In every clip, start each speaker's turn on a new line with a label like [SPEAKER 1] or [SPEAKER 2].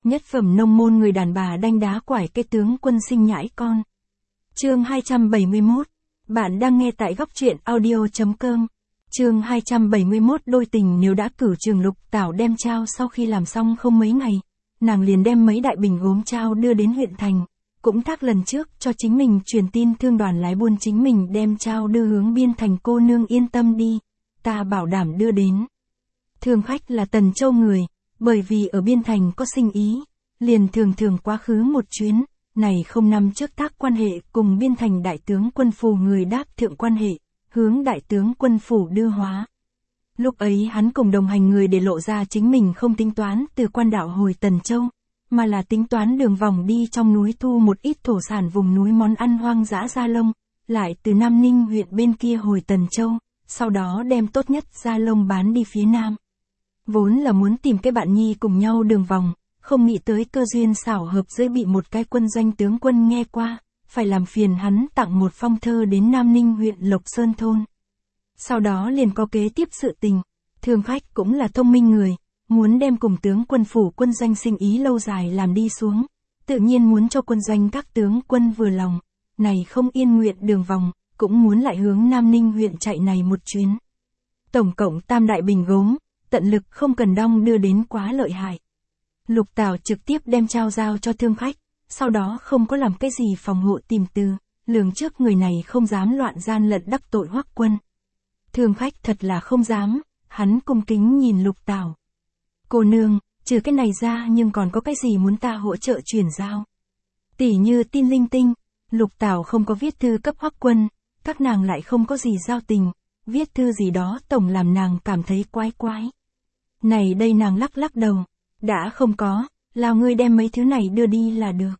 [SPEAKER 1] Nhất phẩm nông môn người đàn bà đanh đá quải cái tướng quân sinh nhãi con. Chương 271. Bạn đang nghe tại góc truyện audio.com. Chương 271. Đôi tình nếu đã cửu trường. Lục Tảo đem trao sau khi làm xong không mấy ngày, nàng liền đem mấy đại bình gốm trao đưa đến huyện thành, cũng thác lần trước cho chính mình truyền tin thương đoàn lái buôn chính mình đem trao đưa hướng biên thành. Cô nương yên tâm đi, ta bảo đảm đưa đến. Thương khách là Tần Châu người, bởi vì ở biên thành có sinh ý, liền thường thường quá khứ một chuyến, này không năm trước tác quan hệ cùng biên thành đại tướng quân phủ người đáp thượng quan hệ, hướng đại tướng quân phủ đưa hóa. Lúc ấy hắn cùng đồng hành người để lộ ra chính mình không tính toán từ quan đạo hồi Tần Châu, mà là tính toán đường vòng đi trong núi thu một ít thổ sản vùng núi món ăn hoang dã gia lông, lại từ Nam Ninh huyện bên kia hồi Tần Châu, sau đó đem tốt nhất gia lông bán đi phía Nam. Vốn là muốn tìm cái bạn nhi cùng nhau đường vòng, không nghĩ tới cơ duyên xảo hợp dưới bị một cái quân doanh tướng quân nghe qua, phải làm phiền hắn tặng một phong thơ đến Nam Ninh huyện Lộc Sơn thôn. Sau đó liền có kế tiếp sự tình, thương khách cũng là thông minh người, muốn đem cùng tướng quân phủ quân doanh sinh ý lâu dài làm đi xuống, tự nhiên muốn cho quân doanh các tướng quân vừa lòng, này không yên nguyện đường vòng, cũng muốn lại hướng Nam Ninh huyện chạy này một chuyến. Tổng cộng tam đại bình gốm, tận lực không cần đong đưa đến quá lợi hại. Lục Tảo trực tiếp đem trao giao cho thương khách, sau đó không có làm cái gì phòng hộ tìm từ, lường trước người này không dám loạn gian lận đắc tội Hoắc Quân. Thương khách thật là không dám, hắn cung kính nhìn Lục Tảo. Cô nương, trừ cái này ra nhưng còn có cái gì muốn ta hỗ trợ chuyển giao? Tỉ như tin linh tinh, Lục Tảo không có viết thư cấp Hoắc Quân, các nàng lại không có gì giao tình, viết thư gì đó tổng làm nàng cảm thấy quái quái. Này đây nàng lắc lắc đầu, đã không có, lao ngươi đem mấy thứ này đưa đi là được.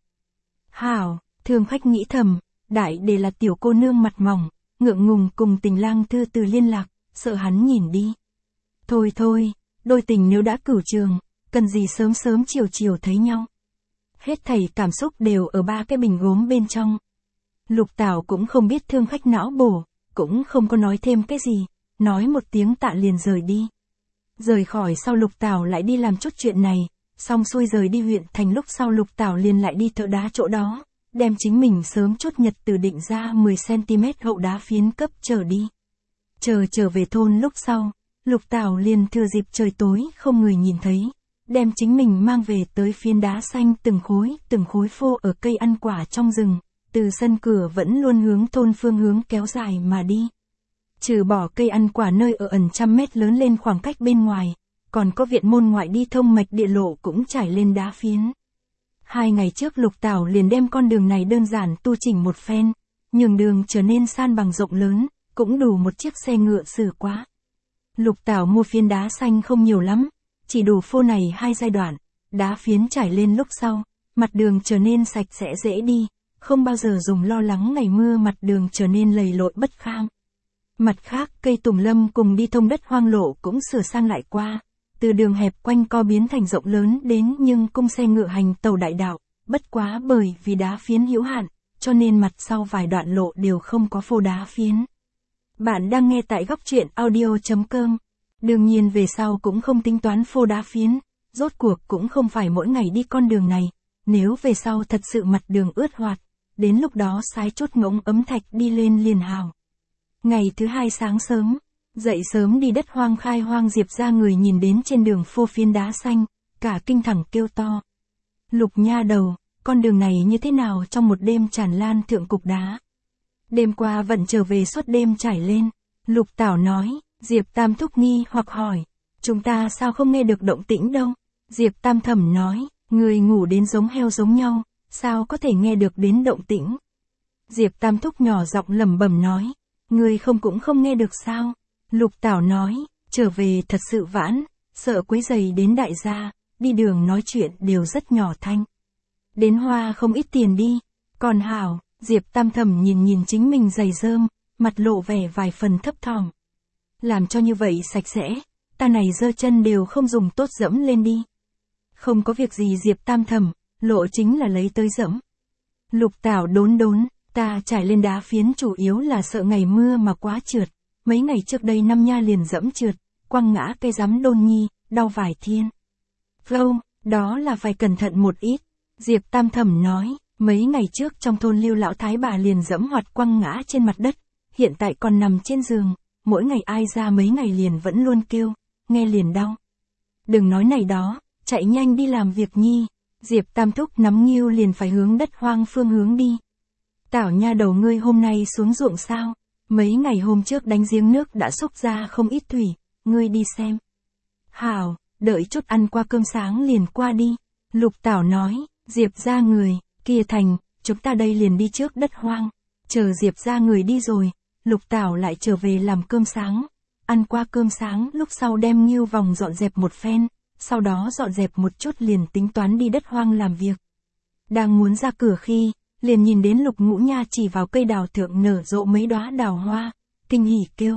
[SPEAKER 1] Hảo, thương khách nghĩ thầm, đại để là tiểu cô nương mặt mỏng, ngượng ngùng cùng Tình lang thư từ liên lạc, sợ hắn nhìn đi. Thôi thôi, đôi tình nếu đã cửu trường, cần gì sớm sớm chiều chiều thấy nhau. Hết thảy cảm xúc đều ở ba cái bình gốm bên trong. Lục Tảo cũng không biết thương khách não bổ, cũng không có nói thêm cái gì, nói một tiếng tạ liền rời đi. Rời khỏi sau Lục Tảo lại đi làm chút chuyện này, xong xuôi rời đi huyện thành lúc sau Lục Tảo liền lại đi thợ đá chỗ đó, đem chính mình sớm chút nhật từ định ra 10cm hậu đá phiến cấp trở đi. Trở về thôn lúc sau, Lục Tảo liền thừa dịp trời tối không người nhìn thấy, đem chính mình mang về tới phiến đá xanh từng khối phô ở cây ăn quả trong rừng, từ sân cửa vẫn luôn hướng thôn phương hướng kéo dài mà đi. Trừ bỏ cây ăn quả nơi ở ẩn trăm mét lớn lên khoảng cách bên ngoài, còn có viện môn ngoại đi thông mạch địa lộ cũng trải lên đá phiến. 2 ngày trước Lục Tảo liền đem con đường này đơn giản tu chỉnh một phen, nhường đường trở nên san bằng rộng lớn, cũng đủ một chiếc xe ngựa xử quá. Lục Tảo mua phiến đá xanh không nhiều lắm, chỉ đủ phô này 2 giai đoạn, đá phiến trải lên lúc sau, mặt đường trở nên sạch sẽ dễ đi, không bao giờ dùng lo lắng ngày mưa mặt đường trở nên lầy lội bất kham. Mặt khác, cây tùng lâm cùng đi thông đất hoang lộ cũng sửa sang lại qua, từ đường hẹp quanh co biến thành rộng lớn đến nhưng cung xe ngựa hành tàu đại đạo, bất quá bởi vì đá phiến hữu hạn, cho nên mặt sau vài đoạn lộ đều không có phô đá phiến. Bạn đang nghe tại góc truyện audio.com. Đương nhiên về sau cũng không tính toán phô đá phiến, rốt cuộc cũng không phải mỗi ngày đi con đường này, nếu về sau thật sự mặt đường ướt hoạt, đến lúc đó sái chốt ngỗng ấm thạch đi lên liền hào. Ngày thứ 2 sáng sớm, dậy sớm đi đất hoang khai hoang Diệp ra người nhìn đến trên đường phô phiến đá xanh, cả kinh thẳng kêu to. Lục nha đầu, con đường này như thế nào trong một đêm tràn lan thượng cục đá. Đêm qua vẫn trở về suốt đêm trải lên, Lục Tảo nói, Diệp Tam thúc nghi hoặc hỏi, chúng ta sao không nghe được động tĩnh đâu. Diệp Tam thầm nói, người ngủ đến giống heo giống nhau, sao có thể nghe được đến động tĩnh. Diệp Tam thúc nhỏ giọng lẩm bẩm nói, người không cũng không nghe được sao. Lục Tảo nói, trở về thật sự vãn, sợ quấy rầy đến đại gia, đi đường nói chuyện đều rất nhỏ thanh. Đến hoa không ít tiền đi, còn hảo. Diệp Tam thầm nhìn chính mình giày rơm, mặt lộ vẻ vài phần thấp thỏm. Làm cho như vậy sạch sẽ, ta này giơ chân đều không dùng tốt dẫm lên đi. Không có việc gì Diệp Tam thầm, lộ chính là lấy tới dẫm. Lục Tảo đốn, ta trải lên đá phiến chủ yếu là sợ ngày mưa mà quá trượt, mấy ngày trước đây năm nha liền dẫm trượt, quăng ngã cây rắm đôn nhi, đau vài thiên. Flow, Đó là phải cẩn thận một ít. Diệp Tam Thẩm nói, mấy ngày trước trong thôn Lưu lão thái bà liền dẫm hoạt quăng ngã trên mặt đất, hiện tại còn nằm trên giường, mỗi ngày ai ra mấy ngày liền vẫn luôn kêu, nghe liền đau. Đừng nói này đó, chạy nhanh đi làm việc nhi. Diệp Tam Thúc nắm Ngưu liền phải hướng đất hoang phương hướng đi. Tảo nha đầu ngươi hôm nay xuống ruộng sao? Mấy ngày hôm trước đánh giếng nước đã xúc ra không ít thủy, ngươi đi xem. Hảo, đợi chút ăn qua cơm sáng liền qua đi. Lục Tảo nói, Diệp ra người, kia thành, chúng ta đây liền đi trước đất hoang. Chờ Diệp ra người đi rồi, Lục Tảo lại trở về làm cơm sáng. Ăn qua cơm sáng lúc sau đem Ngưu vòng dọn dẹp một phen, sau đó dọn dẹp một chút liền tính toán đi đất hoang làm việc. Đang muốn ra cửa khi, liền nhìn đến Lục Ngũ Nha chỉ vào cây đào thượng nở rộ mấy đóa đào hoa, kinh hỉ kêu.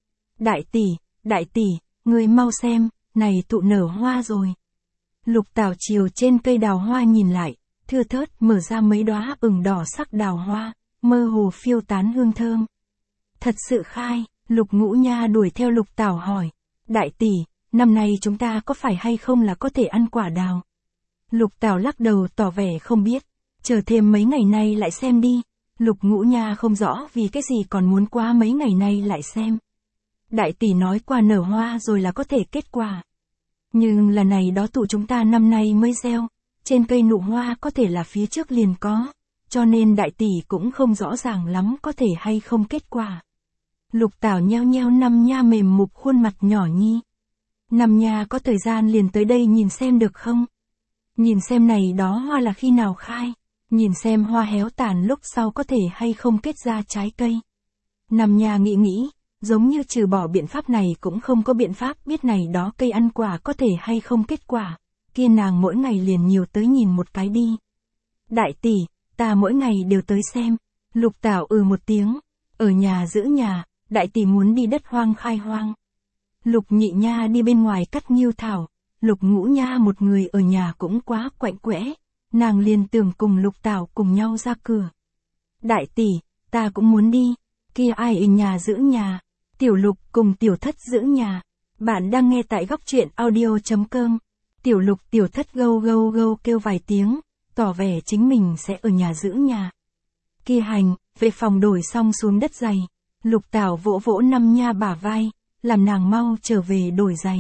[SPEAKER 1] Đại tỷ, ngươi mau xem, này tụ nở hoa rồi. Lục Tảo chiều trên cây đào hoa nhìn lại, thưa thớt mở ra mấy đóa ửng đỏ sắc đào hoa, mơ hồ phiêu tán hương thơm. Thật sự khai, Lục Ngũ Nha đuổi theo Lục Tảo hỏi, đại tỷ, năm nay chúng ta có phải hay không là có thể ăn quả đào? Lục Tảo lắc đầu tỏ vẻ không biết, chờ thêm mấy ngày nay lại xem đi. Lục Ngũ Nha không rõ vì cái gì còn muốn qua mấy ngày nay lại xem. Đại tỷ nói quả nở hoa rồi là có thể kết quả. Nhưng là này đó tụ chúng ta năm nay mới gieo, trên cây nụ hoa có thể là phía trước liền có, cho nên đại tỷ cũng không rõ ràng lắm có thể hay không kết quả. Lục Tảo nheo nheo Năm Nha mềm mục khuôn mặt nhỏ nhi. Năm Nha có thời gian liền tới đây nhìn xem được không? Nhìn xem này đó hoa là khi nào khai, nhìn xem hoa héo tàn lúc sau có thể hay không kết ra trái cây. Năm Nha nghĩ, giống như trừ bỏ biện pháp này cũng không có biện pháp biết này đó cây ăn quả có thể hay không kết quả, kia nàng mỗi ngày liền nhiều tới nhìn một cái đi. Đại tỷ, ta mỗi ngày đều tới xem. Lục Tảo một tiếng, ở nhà giữ nhà, đại tỷ muốn đi đất hoang khai hoang. Lục Nhị Nha đi bên ngoài cắt Ngưu thảo, Lục Ngũ Nha một người ở nhà cũng quá quạnh quẽ, nàng liền tưởng cùng Lục Tảo cùng nhau ra cửa. Đại tỷ, ta cũng muốn đi, kia ai ở nhà giữ nhà, Tiểu Lục cùng Tiểu Thất giữ nhà. Bạn đang nghe tại góc truyện audio.com. Tiểu Lục Tiểu Thất gâu gâu gâu kêu vài tiếng, tỏ vẻ chính mình sẽ ở nhà giữ nhà. Kia hành, về phòng đổi xong xuống đất giày, Lục Tảo vỗ vỗ Năm Nha bả vai, làm nàng mau trở về đổi giày.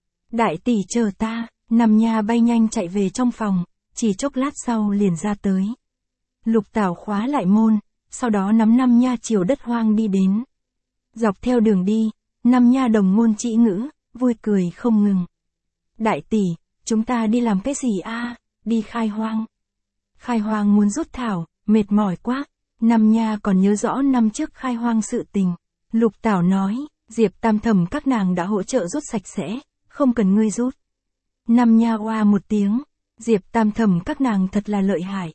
[SPEAKER 1] Đại tỷ chờ ta. Năm Nha bay nhanh chạy về trong phòng, chỉ chốc lát sau liền ra tới. Lục Tảo khóa lại môn, sau đó nắm Năm Nha chiều đất hoang đi đến. Dọc theo đường đi, Năm Nha đồng ngôn chỉ ngữ, vui cười không ngừng. Đại tỷ, chúng ta đi làm cái gì a? Đi khai hoang. Khai hoang muốn rút thảo, mệt mỏi quá. Năm Nha còn nhớ rõ năm trước khai hoang sự tình. Lục Tảo nói, Diệp Tam Thẩm các nàng đã hỗ trợ rút sạch sẽ, không cần ngươi rút. Năm Nha oa một tiếng, Diệp Tam Thẩm các nàng thật là lợi hại.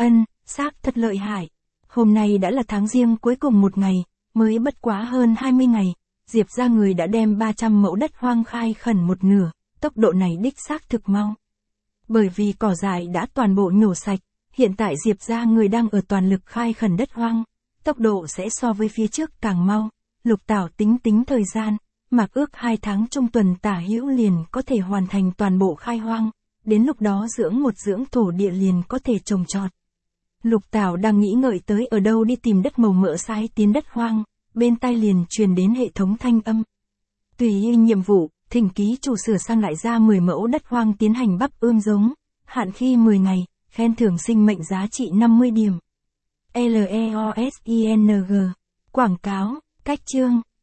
[SPEAKER 1] Xác thật lợi hại. Hôm nay đã là tháng Giêng cuối cùng một ngày, mới bất quá hơn 20 ngày, Diệp ra người đã đem 300 mẫu đất hoang khai khẩn một nửa, tốc độ này đích xác thực mau. Bởi vì cỏ dại đã toàn bộ nhổ sạch, hiện tại Diệp ra người đang ở toàn lực khai khẩn đất hoang, tốc độ sẽ so với phía trước càng mau. Lục Tảo tính thời gian, mặc ước 2 tháng trung tuần tả hữu liền có thể hoàn thành toàn bộ khai hoang, đến lúc đó dưỡng thổ địa liền có thể trồng trọt. Lục Tảo đang nghĩ ngợi tới ở đâu đi tìm đất màu mỡ sai tiến đất hoang, bên tai liền truyền đến hệ thống thanh âm. Tùy ý nhiệm vụ, thỉnh ký chủ sửa sang lại ra 10 mẫu đất hoang tiến hành bắp ươm giống, hạn khi 10 ngày, khen thưởng sinh mệnh giá trị 50 điểm. LEOSING. Quảng cáo, cách chương.